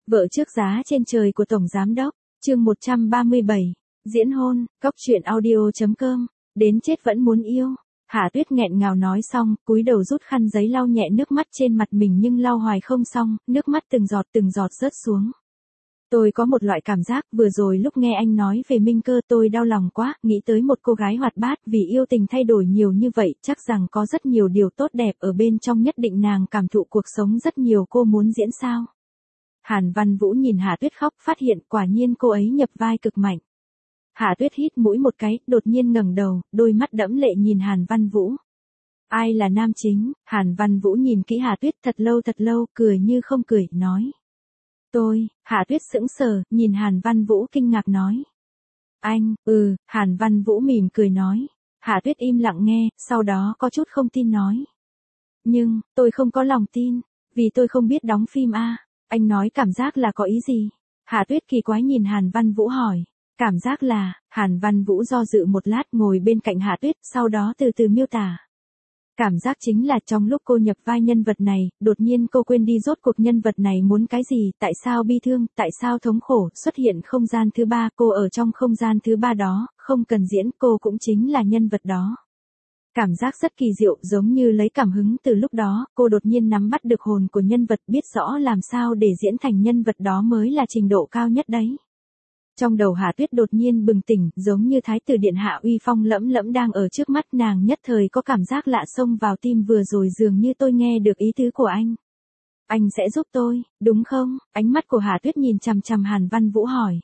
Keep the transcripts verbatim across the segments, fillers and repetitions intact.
Vợ trước giá trên trời của Tổng Giám Đốc, chương một trăm ba mươi bảy, diễn hôn, cóc truyện audio chấm com, đến chết vẫn muốn yêu. Hạ Tuyết nghẹn ngào nói xong, cúi đầu rút khăn giấy lau nhẹ nước mắt trên mặt mình nhưng lau hoài không xong, nước mắt từng giọt từng giọt rớt xuống. Tôi có một loại cảm giác, vừa rồi lúc nghe anh nói về Minh Cơ tôi đau lòng quá, nghĩ tới một cô gái hoạt bát vì yêu tình thay đổi nhiều như vậy, chắc rằng có rất nhiều điều tốt đẹp ở bên trong, nhất định nàng cảm thụ cuộc sống rất nhiều, cô muốn diễn sao? Hàn Văn Vũ nhìn Hạ Tuyết khóc, phát hiện quả nhiên cô ấy nhập vai cực mạnh. Hạ Tuyết hít mũi một cái, đột nhiên ngẩng đầu, đôi mắt đẫm lệ nhìn Hàn Văn Vũ. Ai là nam chính? Hàn Văn Vũ nhìn kỹ Hạ Tuyết thật lâu thật lâu, cười như không cười, nói. Tôi. Hạ Tuyết sững sờ, nhìn Hàn Văn Vũ kinh ngạc nói. Anh. Ừ. Hàn Văn Vũ mỉm cười nói. Hạ Tuyết im lặng nghe, sau đó có chút không tin nói. Nhưng, tôi không có lòng tin, vì tôi không biết đóng phim a. Anh nói cảm giác là có ý gì? Hạ Tuyết kỳ quái nhìn Hàn Văn Vũ hỏi. Cảm giác là, Hàn Văn Vũ do dự một lát ngồi bên cạnh Hạ Tuyết, sau đó từ từ miêu tả. Cảm giác chính là trong lúc cô nhập vai nhân vật này, đột nhiên cô quên đi rốt cuộc nhân vật này muốn cái gì, tại sao bi thương, tại sao thống khổ, xuất hiện không gian thứ ba, cô ở trong không gian thứ ba đó, không cần diễn, cô cũng chính là nhân vật đó. Cảm giác rất kỳ diệu, giống như lấy cảm hứng từ lúc đó, cô đột nhiên nắm bắt được hồn của nhân vật, biết rõ làm sao để diễn thành nhân vật đó mới là trình độ cao nhất đấy. Trong đầu Hạ Tuyết đột nhiên bừng tỉnh, giống như thái tử điện hạ uy phong lẫm lẫm đang ở trước mắt nàng, nhất thời có cảm giác lạ xông vào tim, vừa rồi dường như tôi nghe được ý tứ của anh. Anh sẽ giúp tôi, đúng không? Ánh mắt của Hạ Tuyết nhìn chằm chằm Hàn Văn Vũ hỏi.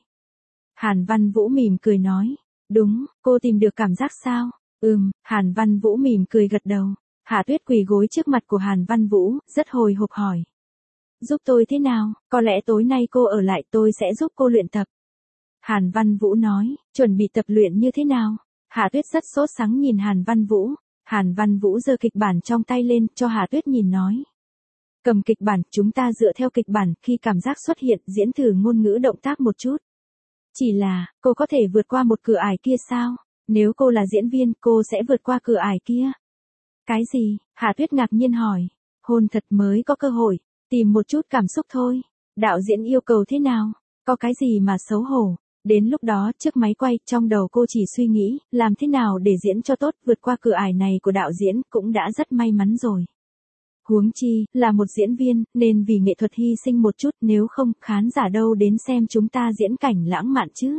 Hàn Văn Vũ mỉm cười nói. Đúng, cô tìm được cảm giác sao? Ừm, Hàn Văn Vũ mỉm cười gật đầu. Hạ Tuyết quỳ gối trước mặt của Hàn Văn Vũ, rất hồi hộp hỏi. Giúp tôi thế nào? Có lẽ tối nay cô ở lại, tôi sẽ giúp cô luyện tập. Hàn Văn Vũ nói, chuẩn bị tập luyện như thế nào? Hạ Tuyết rất sốt sắng nhìn Hàn Văn Vũ. Hàn Văn Vũ giơ kịch bản trong tay lên, cho Hạ Tuyết nhìn nói. Cầm kịch bản, chúng ta dựa theo kịch bản, khi cảm giác xuất hiện, diễn thử ngôn ngữ động tác một chút. Chỉ là, cô có thể vượt qua một cửa ải kia sao? Nếu cô là diễn viên, cô sẽ vượt qua cửa ải kia. Cái gì? Hạ Tuyết ngạc nhiên hỏi. Hôn thật mới có cơ hội, tìm một chút cảm xúc thôi. Đạo diễn yêu cầu thế nào? Có cái gì mà xấu hổ? Đến lúc đó, trước máy quay, trong đầu cô chỉ suy nghĩ, làm thế nào để diễn cho tốt, vượt qua cửa ải này của đạo diễn, cũng đã rất may mắn rồi. Huống chi, là một diễn viên, nên vì nghệ thuật hy sinh một chút, nếu không, khán giả đâu đến xem chúng ta diễn cảnh lãng mạn chứ.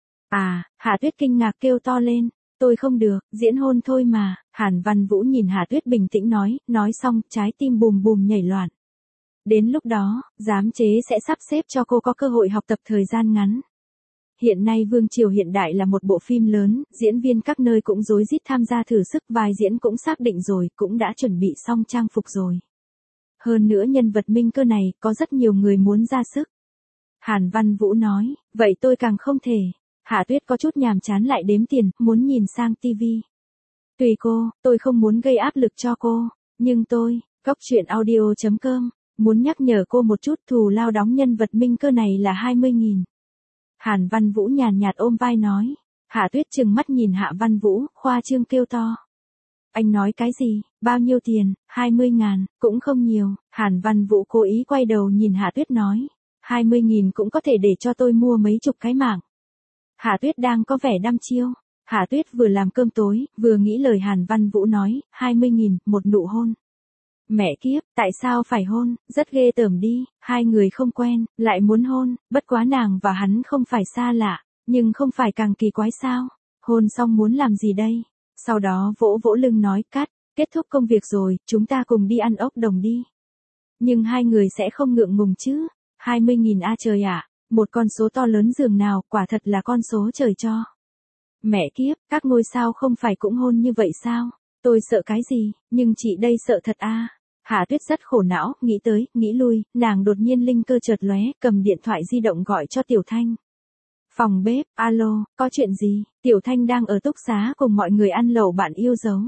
À, Hạ Tuyết kinh ngạc kêu to lên, tôi không được, diễn hôn thôi mà. Hàn Văn Vũ nhìn Hạ Tuyết bình tĩnh nói, nói xong, trái tim bùm bùm nhảy loạn. Đến lúc đó, giám chế sẽ sắp xếp cho cô có cơ hội học tập thời gian ngắn. Hiện nay Vương Triều Hiện Đại là một bộ phim lớn, diễn viên các nơi cũng rối rít tham gia thử sức, vai diễn cũng xác định rồi, cũng đã chuẩn bị xong trang phục rồi. Hơn nữa nhân vật Minh Cơ này, có rất nhiều người muốn ra sức. Hàn Văn Vũ nói, vậy tôi càng không thể. Hạ Tuyết có chút nhàm chán lại đếm tiền, muốn nhìn sang tivi. Tùy cô, tôi không muốn gây áp lực cho cô, nhưng tôi, cóc truyện audio chấm com, muốn nhắc nhở cô một chút, thù lao đóng nhân vật Minh Cơ này là hai mươi nghìn. Hàn Văn Vũ nhàn nhạt ôm vai nói. Hạ Tuyết trừng mắt nhìn Hạ Văn Vũ, khoa trương kêu to. Anh nói cái gì? Bao nhiêu tiền? hai mươi ngàn, cũng không nhiều. Hàn Văn Vũ cố ý quay đầu nhìn Hạ Tuyết nói. hai mươi nghìn cũng có thể để cho tôi mua mấy chục cái mạng. Hạ Tuyết đang có vẻ đăm chiêu. Hạ Tuyết vừa làm cơm tối, vừa nghĩ lời Hàn Văn Vũ nói, hai mươi nghìn, một nụ hôn. Mẹ kiếp, tại sao phải hôn, rất ghê tởm đi, hai người không quen, lại muốn hôn, bất quá nàng và hắn không phải xa lạ, nhưng không phải càng kỳ quái sao, hôn xong muốn làm gì đây, sau đó vỗ vỗ lưng nói cắt, kết thúc công việc rồi, chúng ta cùng đi ăn ốc đồng đi. Nhưng hai người sẽ không ngượng ngùng chứ, hai mươi nghìn a trời ạ, một con số to lớn dường nào, quả thật là con số trời cho. Mẹ kiếp, các ngôi sao không phải cũng hôn như vậy sao, tôi sợ cái gì, nhưng chị đây sợ thật a. Hạ Tuyết rất khổ não, nghĩ tới, nghĩ lui, nàng đột nhiên linh cơ chợt lóe, cầm điện thoại di động gọi cho Tiểu Thanh. Phòng bếp, alo, có chuyện gì? Tiểu Thanh đang ở túc xá cùng mọi người ăn lẩu bạn yêu dấu.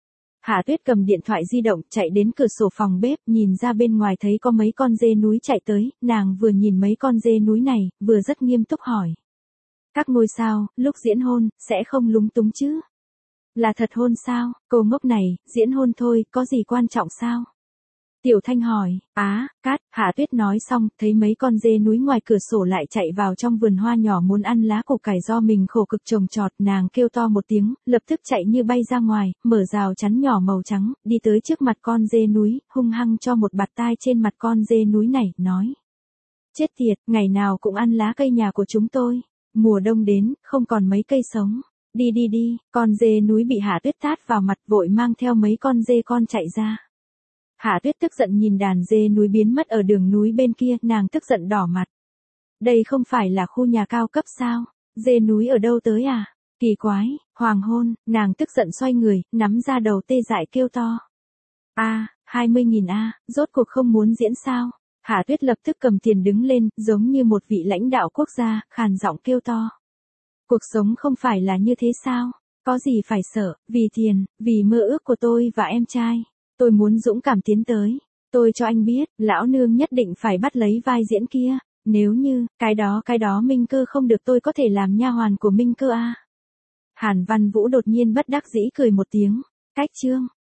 Hạ Tuyết cầm điện thoại di động, chạy đến cửa sổ phòng bếp, nhìn ra bên ngoài thấy có mấy con dê núi chạy tới, nàng vừa nhìn mấy con dê núi này, vừa rất nghiêm túc hỏi. Các ngôi sao, lúc diễn hôn, sẽ không lúng túng chứ? Là thật hôn sao? Cô ngốc này, diễn hôn thôi, có gì quan trọng sao? Tiểu Thanh hỏi, á, cát, Hạ Tuyết nói xong, thấy mấy con dê núi ngoài cửa sổ lại chạy vào trong vườn hoa nhỏ muốn ăn lá củ cải do mình khổ cực trồng trọt, nàng kêu to một tiếng, lập tức chạy như bay ra ngoài, mở rào chắn nhỏ màu trắng, đi tới trước mặt con dê núi, hung hăng cho một bạt tai trên mặt con dê núi này, nói. Chết tiệt, ngày nào cũng ăn lá cây nhà của chúng tôi, mùa đông đến, không còn mấy cây sống. Đi đi đi, con dê núi bị Hạ Tuyết tát vào mặt vội mang theo mấy con dê con chạy ra. Hạ Tuyết tức giận nhìn đàn dê núi biến mất ở đường núi bên kia, nàng tức giận đỏ mặt. Đây không phải là khu nhà cao cấp sao? Dê núi ở đâu tới à? Kỳ quái, hoàng hôn, nàng tức giận xoay người, nắm ra đầu tê dại kêu to. A, hai mươi nghìn a, rốt cuộc không muốn diễn sao? Hạ Tuyết lập tức cầm tiền đứng lên, giống như một vị lãnh đạo quốc gia, khàn giọng kêu to. Cuộc sống không phải là như thế sao? Có gì phải sợ, vì tiền, vì mơ ước của tôi và em trai. Tôi muốn dũng cảm tiến tới. Tôi cho anh biết, lão nương nhất định phải bắt lấy vai diễn kia. Nếu như, cái đó cái đó Minh Cơ không được tôi có thể làm nha hoàn của Minh Cơ a. Hàn Văn Vũ đột nhiên bất đắc dĩ cười một tiếng. Cách chương.